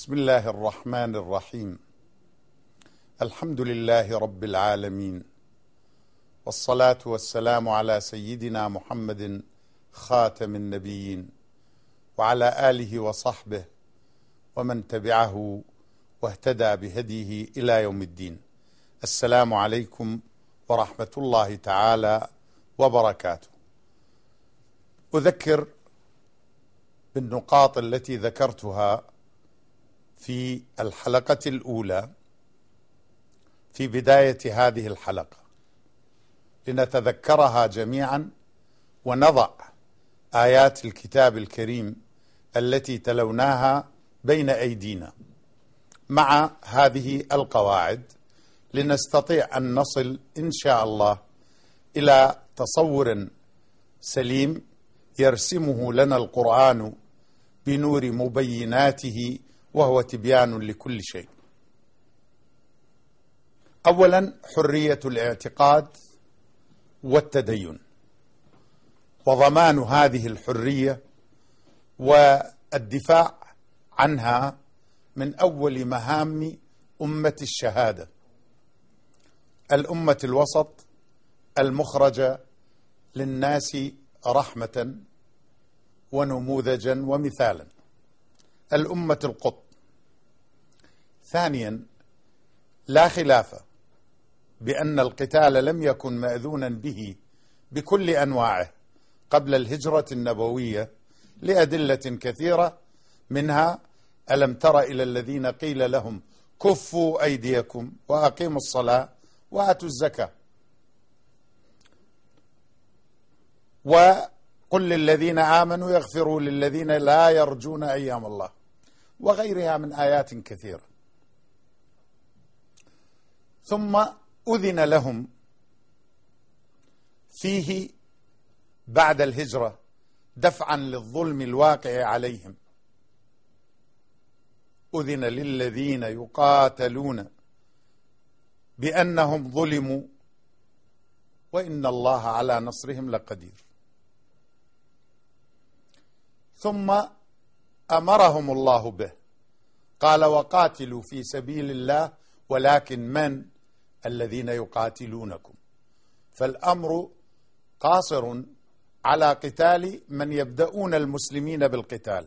بسم الله الرحمن الرحيم. الحمد لله رب العالمين، والصلاة والسلام على سيدنا محمد خاتم النبيين وعلى آله وصحبه ومن تبعه واهتدى بهديه إلى يوم الدين. السلام عليكم ورحمة الله تعالى وبركاته. أذكر بالنقاط التي ذكرتها في الحلقة الأولى في بداية هذه الحلقة لنتذكرها جميعا ونضع آيات الكتاب الكريم التي تلوناها بين أيدينا مع هذه القواعد لنستطيع أن نصل إن شاء الله إلى تصور سليم يرسمه لنا القرآن بنور مبيناته وهو تبيان لكل شيء. أولا، حرية الاعتقاد والتدين وضمان هذه الحرية والدفاع عنها من أول مهام أمة الشهادة، الأمة الوسط المخرجة للناس رحمة ونموذجا ومثالا، الأمة القطب. ثانيا، لا خلاف بأن القتال لم يكن مأذونا به بكل أنواعه قبل الهجرة النبوية لأدلة كثيرة، منها ألم تر إلى الذين قيل لهم كفوا أيديكم وأقيموا الصلاة وآتوا الزكاة، وقل للذين آمنوا يغفروا للذين لا يرجون أيام الله، وغيرها من آيات كثيرة. ثم أذن لهم فيه بعد الهجرة دفعا للظلم الواقع عليهم، أذن للذين يقاتلون بأنهم ظلموا وإن الله على نصرهم لقدير. ثم أمرهم الله به، قال وقاتلوا في سبيل الله ولكن من الذين يقاتلونكم، فالأمر قاصر على قتال من يبدأون المسلمين بالقتال.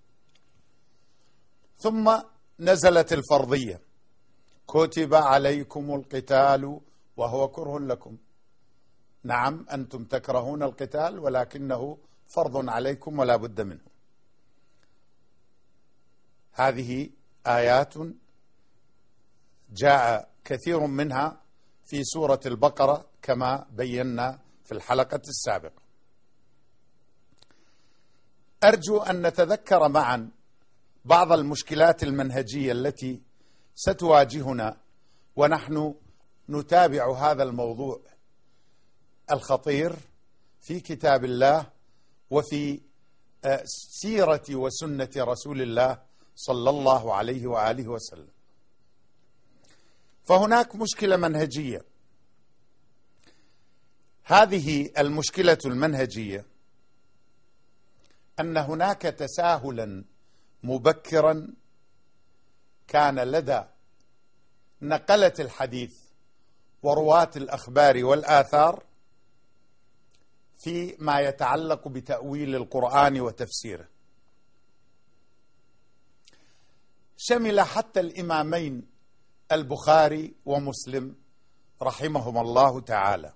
ثم نزلت الفرضية، كتب عليكم القتال وهو كره لكم. نعم، أنتم تكرهون القتال ولكنه فرض عليكم ولا بد منه. هذه آيات جاء كثير منها في سورة البقرة كما بينا في الحلقة السابقة. أرجو أن نتذكر معا بعض المشكلات المنهجية التي ستواجهنا ونحن نتابع هذا الموضوع الخطير في كتاب الله وفي سيرة وسنة رسول الله صلى الله عليه وآله وسلم. فهناك مشكلة منهجية، هذه المشكلة المنهجية أن هناك تساهلا مبكرا كان لدى نقلة الحديث ورواة الأخبار والآثار في ما يتعلق بتأويل القرآن وتفسيره، شمل حتى الإمامين البخاري ومسلم رحمهما الله تعالى.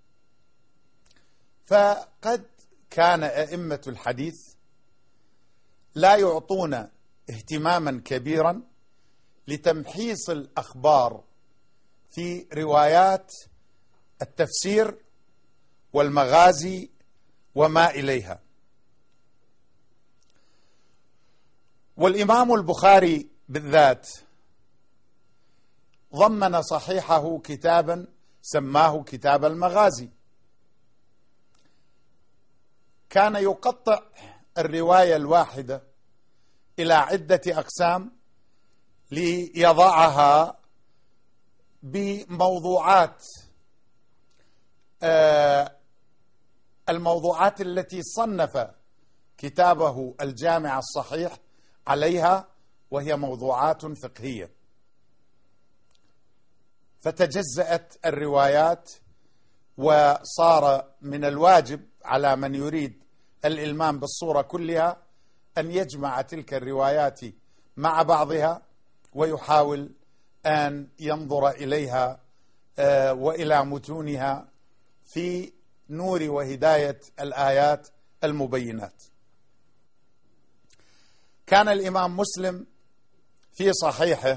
فقد كان أئمة الحديث لا يعطون اهتماما كبيرا لتمحيص الأخبار في روايات التفسير والمغازي وما إليها. والإمام البخاري بالذات ضمن صحيحه كتابا سماه كتاب المغازي، كان يقطع الرواية الواحدة إلى عدة أقسام ليضعها بموضوعات، الموضوعات التي صنف كتابه الجامع الصحيح عليها وهي موضوعات فقهية، فتجزأت الروايات، وصار من الواجب على من يريد الإلمام بالصورة كلها أن يجمع تلك الروايات مع بعضها ويحاول أن ينظر إليها وإلى متونها في نور وهداية الآيات المبينات. كان الإمام مسلم في صحيحه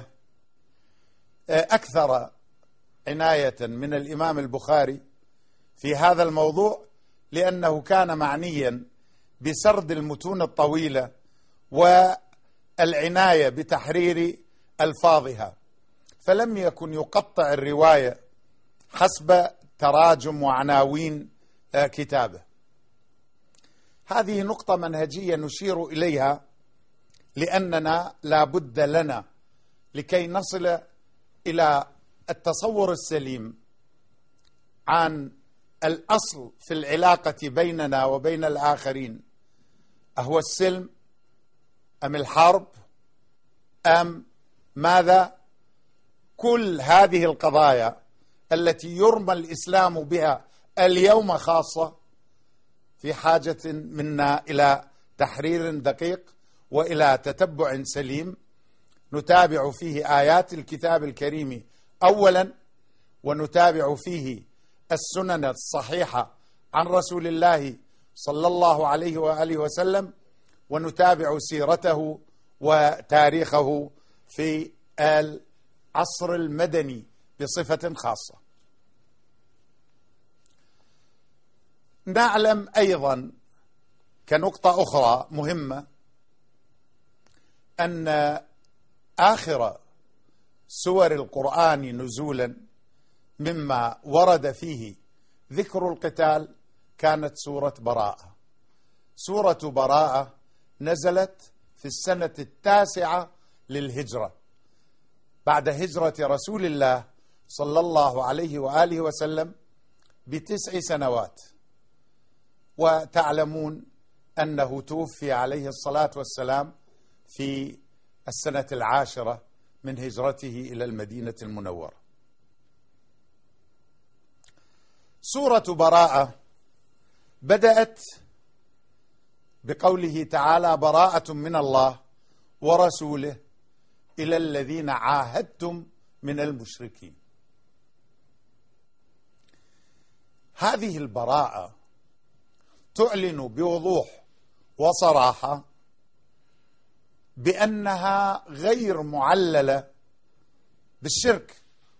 أكثر عناية من الإمام البخاري في هذا الموضوع، لأنه كان معنيا بسرد المتون الطويلة والعناية بتحرير ألفاظها، فلم يكن يقطع الرواية حسب تراجم وعناوين كتابه. هذه نقطة منهجية نشير إليها، لأننا لا بد لنا لكي نصل إلى التصور السليم عن الأصل في العلاقة بيننا وبين الآخرين، أهو السلم أم الحرب أم ماذا؟ كل هذه القضايا التي يرمى الإسلام بها اليوم خاصة في حاجة منا إلى تحرير دقيق وإلى تتبع سليم نتابع فيه آيات الكتاب الكريم أولا، ونتابع فيه السنن الصحيحة عن رسول الله صلى الله عليه وآله وسلم، ونتابع سيرته وتاريخه في العصر المدني بصفة خاصة. نعلم أيضا كنقطة أخرى مهمة أن آخر سور القرآن نزولا مما ورد فيه ذكر القتال كانت سورة براءة. سورة براءة نزلت في السنة 9 للهجرة بعد هجرة رسول الله صلى الله عليه وآله وسلم ب9 سنوات، وتعلمون أنه توفي عليه الصلاة والسلام في السنة 10 من هجرته إلى المدينة المنورة. سورة براءة بدأت بقوله تعالى: براءة من الله ورسوله إلى الذين عاهدتم من المشركين. هذه البراءة تعلن بوضوح وصراحة بأنها غير معللة بالشرك،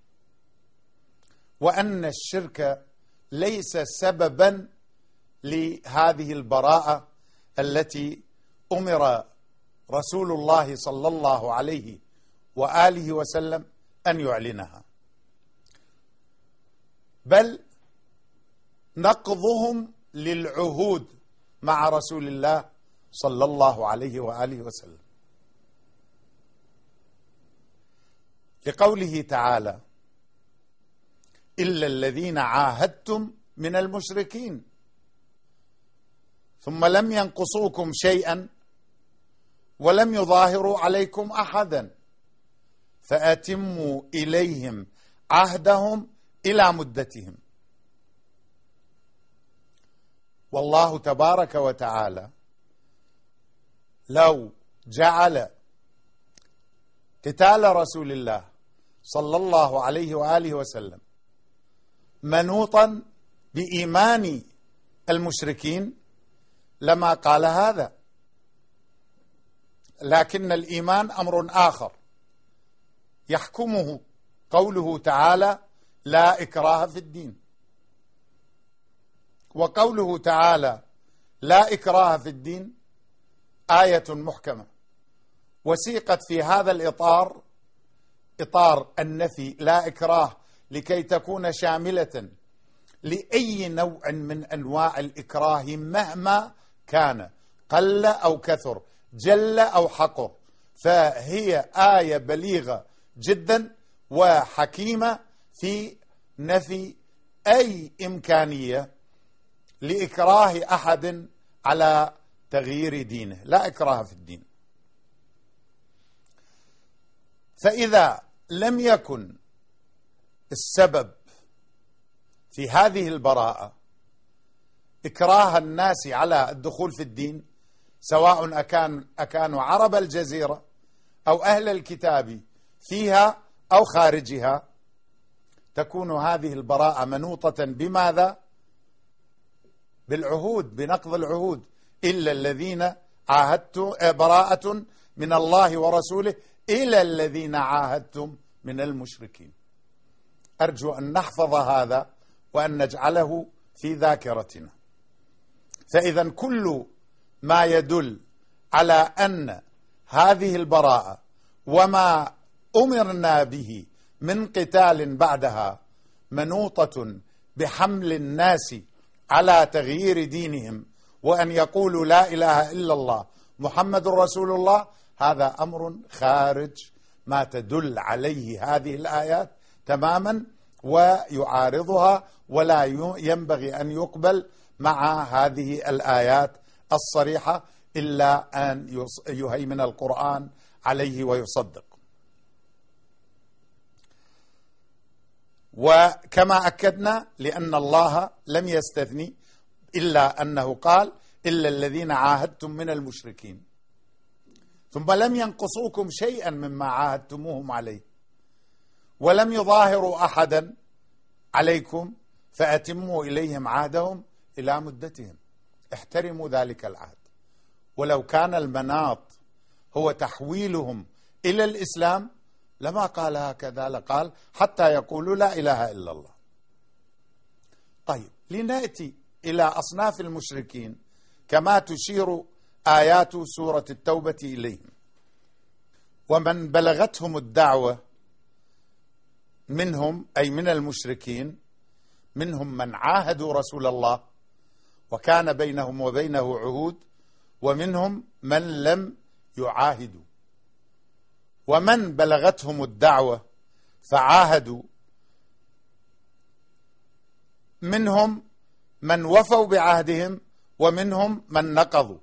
وأن الشرك ليس سببا لهذه البراءة التي أمر رسول الله صلى الله عليه وآله وسلم أن يعلنها، بل نقضهم للعهود مع رسول الله صلى الله عليه وآله وسلم، لقوله تعالى: إلا الذين عاهدتم من المشركين ثم لم ينقصوكم شيئا ولم يظاهروا عليكم أحدا فأتموا إليهم عهدهم إلى مدتهم. والله تبارك وتعالى لو جعل قتال رسول الله صلى الله عليه وآله وسلم منوطا بإيمان المشركين لما قال هذا، لكن الإيمان أمر آخر يحكمه قوله تعالى: لا إكراه في الدين. وقوله تعالى: لا إكراه في الدين آية محكمة، وسيقت في هذا الإطار، إطار النفي، لا إكراه، لكي تكون شاملة لأي نوع من أنواع الإكراه مهما كان، قل أو كثر، جل أو حقر، فهي آية بليغة جدا وحكيمة في نفي أي إمكانية لإكراه أحد على تغيير دينه. لا إكراه في الدين. فإذا لم يكن السبب في هذه البراءة إكراه الناس على الدخول في الدين، سواء أكانوا عرب الجزيرة أو أهل الكتاب فيها أو خارجها، تكون هذه البراءة منوطة بماذا؟ بالعهود، بنقض العهود. إلا الذين عاهدتم، براءة من الله ورسوله إلى الذين عاهدتم من المشركين. أرجو أن نحفظ هذا وأن نجعله في ذاكرتنا. فإذا كل ما يدل على أن هذه البراءة وما أمرنا به من قتال بعدها منوطة بحمل الناس على تغيير دينهم وأن يقولوا لا إله إلا الله محمد رسول الله، هذا أمر خارج ما تدل عليه هذه الآيات تماما ويعارضها، ولا ينبغي أن يقبل مع هذه الآيات الصريحة إلا أن يهيمن القرآن عليه ويصدق. وكما أكدنا، لأن الله لم يستثني إلا أنه قال إلا الذين عاهدتم من المشركين، ثم لم ينقصوكم شيئا مما عاهدتموهم عليه، ولم يظاهروا أحدا عليكم فأتموا إليهم عهدهم إلى مدتهم. احترموا ذلك العهد. ولو كان المناط هو تحويلهم إلى الإسلام لما قال هكذا، لقال حتى يقولوا لا إله إلا الله. طيب، لنأتي إلى أصناف المشركين كما تشير آيات سورة التوبة إليهم. ومن بلغتهم الدعوة منهم، أي من المشركين، منهم من عاهدوا رسول الله وكان بينهم وبينه عهود، ومنهم من لم يعاهدوا. ومن بلغتهم الدعوة فعاهدوا منهم من وفوا بعهدهم ومنهم من نقضوا.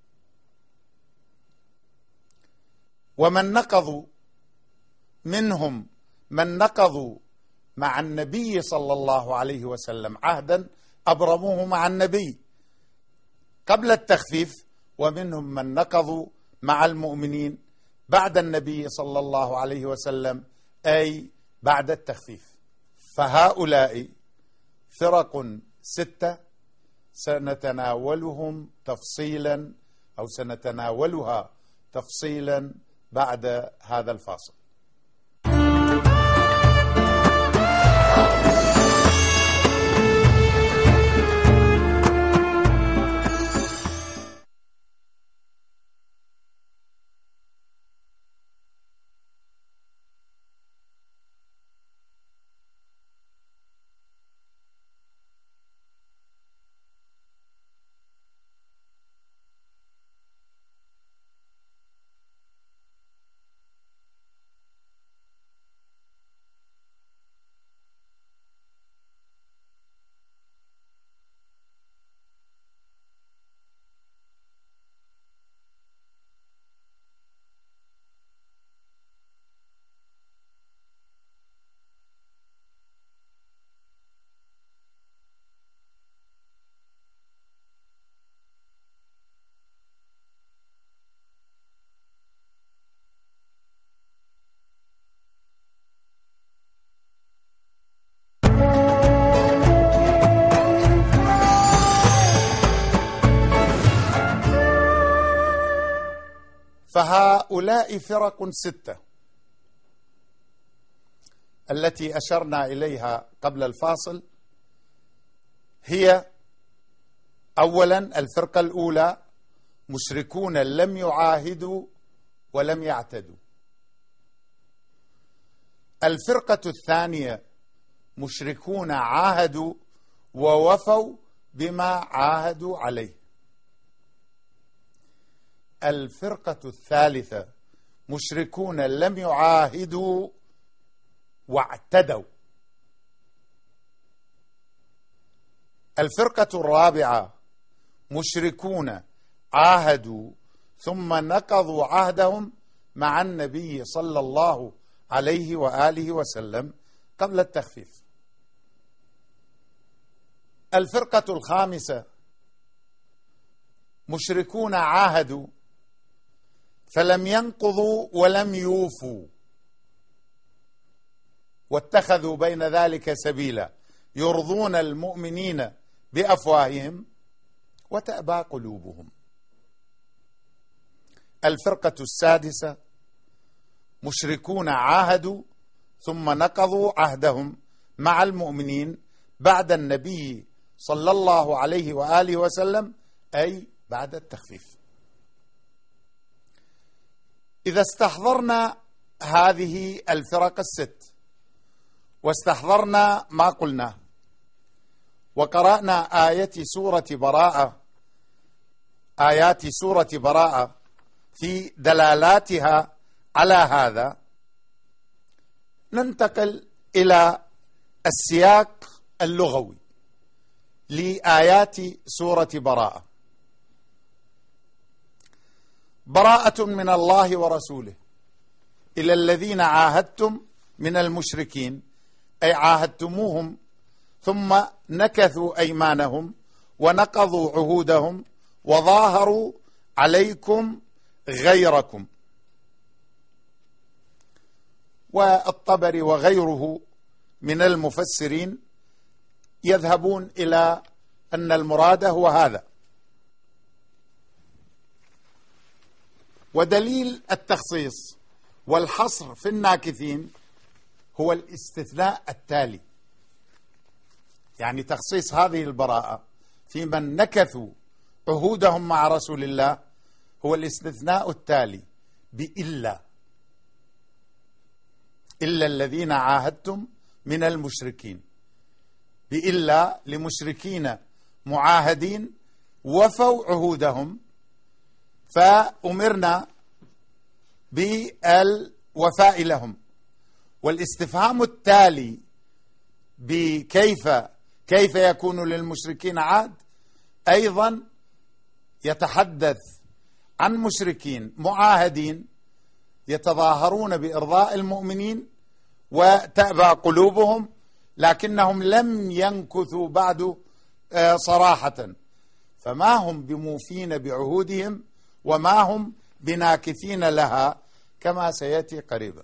ومن نقضوا منهم من نقضوا مع النبي صلى الله عليه وسلم عهدا أبرموه مع النبي قبل التخفيف، ومنهم من نقضوا مع المؤمنين بعد النبي صلى الله عليه وسلم، أي بعد التخفيف. فهؤلاء فرق 6 سنتناولهم تفصيلا، أو سنتناولها تفصيلا بعد هذا الفاصل. فهؤلاء فرق 6 التي أشرنا إليها قبل الفاصل، هي أولا الفرقة الأولى مشركون لم يعاهدوا ولم يعتدوا. الفرقة الثانية مشركون عاهدوا ووفوا بما عاهدوا عليه. الفرقة الثالثة مشركون لم يعاهدوا واعتدوا. الفرقة الرابعة مشركون عاهدوا ثم نقضوا عهدهم مع النبي صلى الله عليه وآله وسلم قبل التخفيف. الفرقة الخامسة مشركون عاهدوا فلم ينقضوا ولم يوفوا، واتخذوا بين ذلك سبيلا، يرضون المؤمنين بأفواههم وتأبى قلوبهم. الفرقة السادسة مشركون عاهدوا ثم نقضوا عهدهم مع المؤمنين بعد النبي صلى الله عليه وآله وسلم، أي بعد التخفيف. إذا استحضرنا هذه الفرق الست واستحضرنا ما قلناه وقرأنا آيات سورة براءة في دلالاتها على هذا، ننتقل إلى السياق اللغوي لآيات سورة براءة. براءة من الله ورسوله إلى الذين عاهدتم من المشركين، أي عاهدتموهم ثم نكثوا أيمانهم ونقضوا عهودهم وظاهروا عليكم غيركم. والطبري وغيره من المفسرين يذهبون إلى أن المراد هو هذا. ودليل التخصيص والحصر في الناكثين هو الاستثناء التالي، يعني تخصيص هذه البراءة في من نكثوا عهودهم مع رسول الله هو الاستثناء التالي بإلا، إلا الذين عاهدتم من المشركين، بإلا لمشركين معاهدين وفوا عهودهم فأمرنا بالوفاء لهم. والاستفهام التالي كيف يكون للمشركين عهد أيضا يتحدث عن مشركين معاهدين يتظاهرون بإرضاء المؤمنين وتأبى قلوبهم، لكنهم لم ينكثوا بعد صراحة، فما هم بموفين بعهودهم وما هم بناكثين لها كما سيأتي قريبا.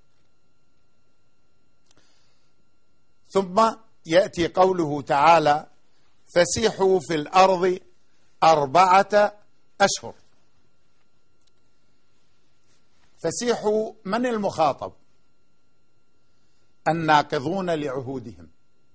ثم يأتي قوله تعالى: فسيحوا في الأرض 4 أشهر. فسيحوا من المخاطب؟ الناقضون لعهودهم.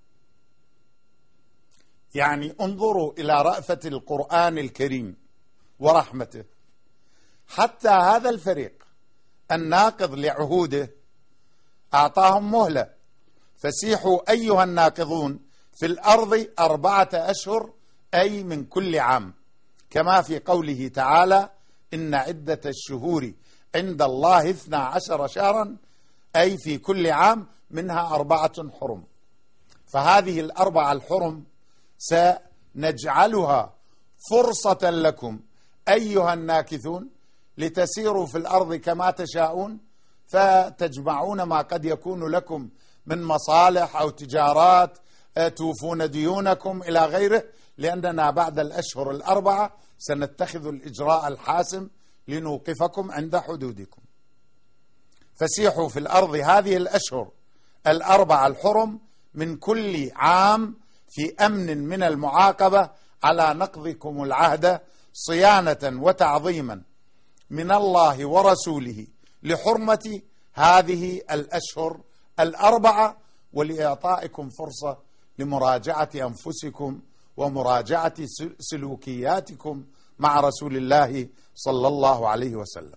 يعني انظروا إلى رأفة القرآن الكريم ورحمته، حتى هذا الفريق الناقض لعهوده أعطاهم مهلة. فسيحوا أيها الناقضون في الأرض 4 أشهر، أي من كل عام، كما في قوله تعالى: إن عدة الشهور عند الله 12 شهرا، أي في كل عام، منها 4 حرم. فهذه 4 الحرم سنجعلها فرصة لكم أيها الناكثون لتسيروا في الأرض كما تشاءون، فتجمعون ما قد يكون لكم من مصالح أو تجارات، توفون ديونكم إلى غيره، لأننا بعد الأشهر 4 سنتخذ الإجراء الحاسم لنوقفكم عند حدودكم. فسيحوا في الأرض هذه الأشهر 4 الحرم من كل عام في أمن من المعاقبة على نقضكم العهد، صيانة وتعظيما من الله ورسوله لحرمة هذه الأشهر 4، ولإعطائكم فرصة لمراجعة أنفسكم ومراجعة سلوكياتكم مع رسول الله صلى الله عليه وسلم.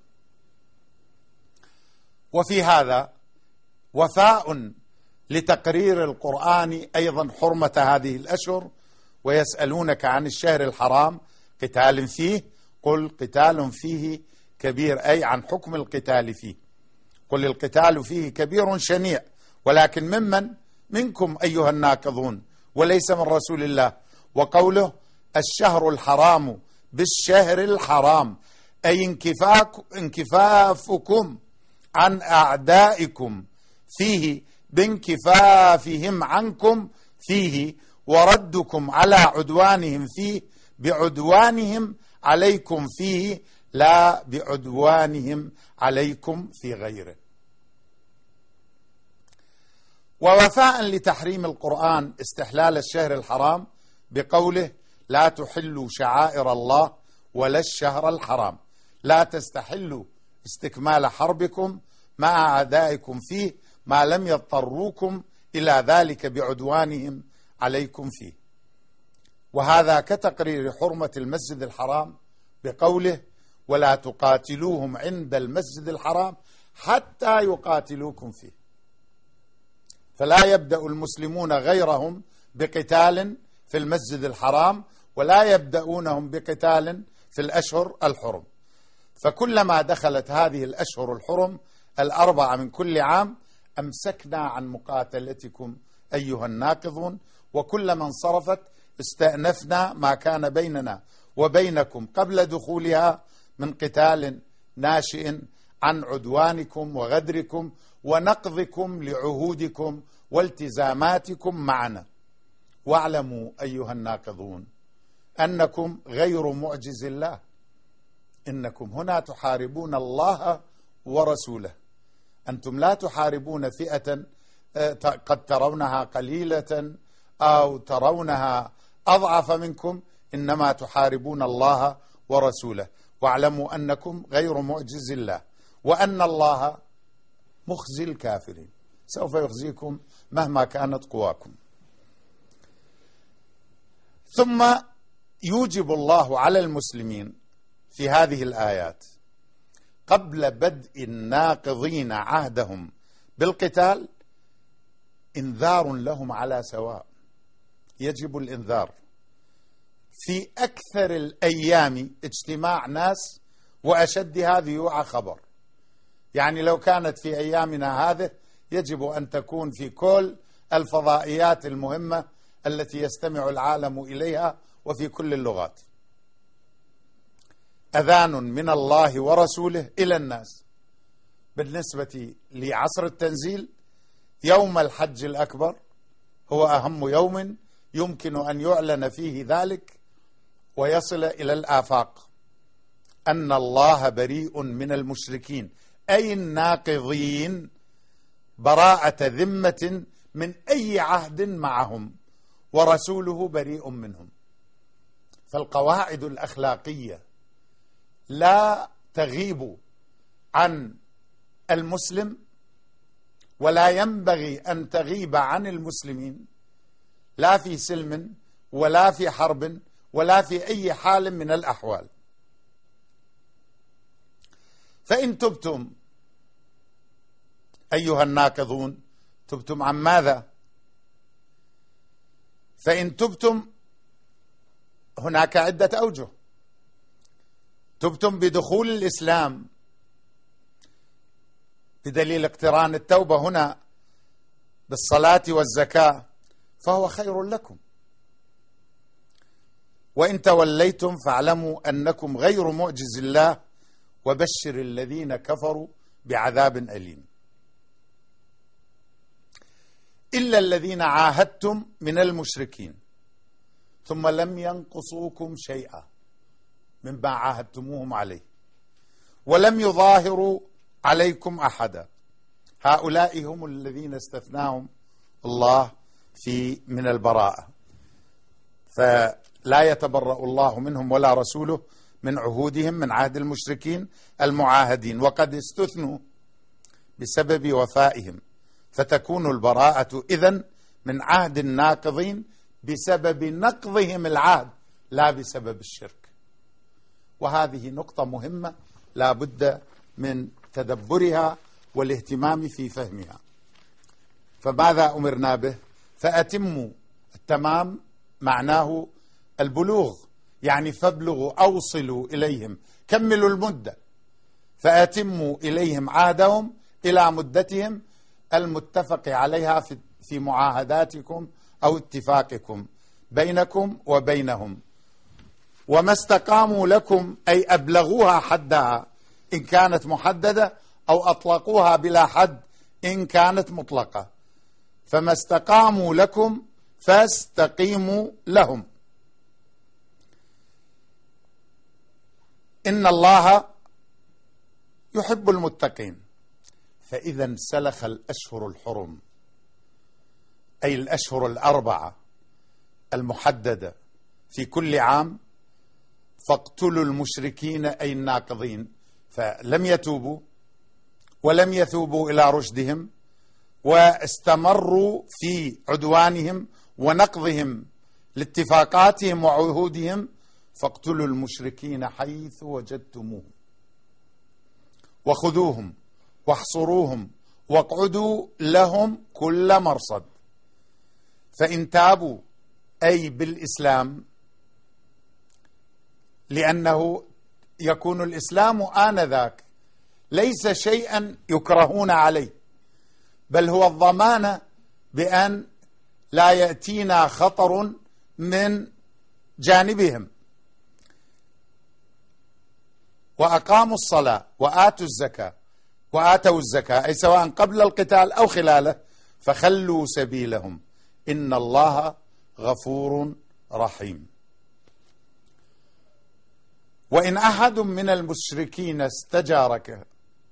وفي هذا وفاء لتقرير القرآن أيضا حرمة هذه الأشهر. ويسألونك عن الشهر الحرام قتال فيه، قل قتال فيه كبير، أي عن حكم القتال فيه. قل القتال فيه كبير شنيع، ولكن منكم أيها الناقضون، وليس من رسول الله. وقوله الشهر الحرام بالشهر الحرام، أي انكفافكم عن أعدائكم فيه بانكفافهم عنكم فيه وردكم على عدوانهم فيه بعدوانهم عليكم فيه لا بعدوانهم عليكم في غيره. ووفاء لتحريم القرآن استحلال الشهر الحرام بقوله لا تحلوا شعائر الله ولا الشهر الحرام، لا تستحلوا استكمال حربكم مع أعدائكم فيه ما لم يضطروكم إلى ذلك بعدوانهم عليكم فيه. وهذا كتقرير حرمة المسجد الحرام بقوله ولا تقاتلوهم عند المسجد الحرام حتى يقاتلوكم فيه. فلا يبدأ المسلمون غيرهم بقتال في المسجد الحرام ولا يبدأونهم بقتال في الأشهر الحرم. فكلما دخلت هذه الأشهر الحرم 4 من كل عام أمسكنا عن مقاتلتكم أيها الناقضون، وكلما انصرفت استأنفنا ما كان بيننا وبينكم قبل دخولها من قتال ناشئ عن عدوانكم وغدركم ونقضكم لعهودكم والتزاماتكم معنا. واعلموا أيها الناقضون أنكم غير معجز الله، إنكم هنا تحاربون الله ورسوله. أنتم لا تحاربون فئة قد ترونها قليلة أو ترونها أضعف منكم، إنما تحاربون الله ورسوله. واعلموا أنكم غير معجز الله وأن الله مخزي الكافرين، سوف يخزيكم مهما كانت قواكم. ثم يوجب الله على المسلمين في هذه الآيات قبل بدء الناقضين عهدهم بالقتال إنذار لهم على سواء. يجب الإنذار في أكثر الأيام اجتماع ناس وأشدها ذيوع خبر. يعني لو كانت في أيامنا هذه يجب أن تكون في كل الفضائيات المهمة التي يستمع العالم إليها وفي كل اللغات. أذان من الله ورسوله إلى الناس. بالنسبة لعصر التنزيل يوم الحج الأكبر هو أهم يوم يمكن أن يعلن فيه ذلك ويصل إلى الآفاق أن الله بريء من المشركين، أي الناقضين، براءة ذمة من أي عهد معهم، ورسوله بريء منهم. فالقواعد الأخلاقية لا تغيب عن المسلم ولا ينبغي أن تغيب عن المسلمين، لا في سلم ولا في حرب ولا في أي حال من الأحوال. فإن تبتم أيها الناقضون، تبتم عن ماذا؟ فإن تبتم هناك عدة أوجه. تبتم بدخول الإسلام بدليل اقتران التوبة هنا بالصلاة والزكاة فهو خير لكم، وإن توليتم فاعلموا أنكم غير معجز الله وبشر الذين كفروا بعذاب أليم. إلا الذين عاهدتم من المشركين ثم لم ينقصوكم شيئا مما عاهدتموهم عليه ولم يظاهروا عليكم أحدا، هؤلاء هم الذين استثناهم الله من البراءة، فلا يتبرأ الله منهم ولا رسوله من عهودهم من عهد المشركين المعاهدين، وقد استثنوا بسبب وفائهم، فتكون البراءة إذن من عهد الناقضين بسبب نقضهم العهد لا بسبب الشرك. وهذه نقطة مهمة لا بد من تدبرها والاهتمام في فهمها. فماذا أمرنا به؟ فأتموا. التمام معناه البلوغ، يعني فابلغوا، أوصلوا إليهم، كملوا المدة. فأتموا إليهم عهدهم إلى مدتهم المتفق عليها في معاهداتكم أو اتفاقكم بينكم وبينهم. وما استقاموا لكم أي أبلغوها حدها إن كانت محددة أو أطلقوها بلا حد إن كانت مطلقة. فما استقاموا لكم فاستقيموا لهم. إن الله يحب المتقين. فإذا انسلخ الأشهر الحرم، أي الأشهر الأربعة المحددة في كل عام، فاقتلوا المشركين أي الناقضين، فلم يتوبوا ولم يثوبوا إلى رشدهم واستمروا في عدوانهم ونقضهم لاتفاقاتهم وعهودهم. فاقتلوا المشركين حيث وجدتموهم وخذوهم واحصروهم واقعدوا لهم كل مرصد. فإن تابوا أي بالإسلام، لأنه يكون الإسلام آنذاك ليس شيئا يكرهون عليه، بل هو الضمانة بأن لا يأتينا خطر من جانبهم. وأقاموا الصلاة وآتوا الزكاة أي سواء قبل القتال أو خلاله، فخلوا سبيلهم إن الله غفور رحيم. وإن أحد من المشركين استجارك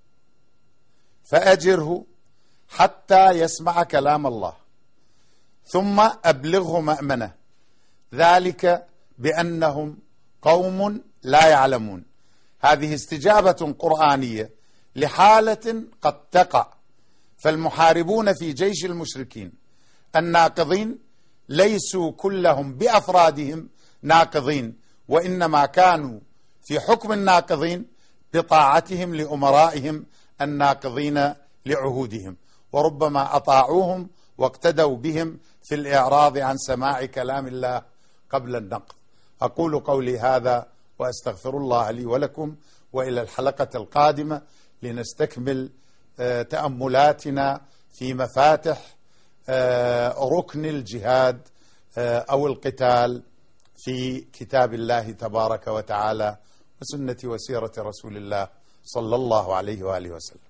فأجره حتى يسمع كلام الله ثم أبلغه مأمنه، ذلك بأنهم قوم لا يعلمون. هذه استجابة قرآنية لحالة قد تقع. فالمحاربون في جيش المشركين الناقضين ليسوا كلهم بأفرادهم ناقضين، وإنما كانوا في حكم الناقضين بطاعتهم لأمرائهم الناقضين لعهودهم، وربما أطاعوهم واقتدوا بهم في الإعراض عن سماع كلام الله قبل النقض. أقول قولي هذا وأستغفر الله لي ولكم، وإلى الحلقة القادمة لنستكمل تأملاتنا في مفاتح ركن الجهاد أو القتال في كتاب الله تبارك وتعالى وسنة وسيرة رسول الله صلى الله عليه وآله وسلم.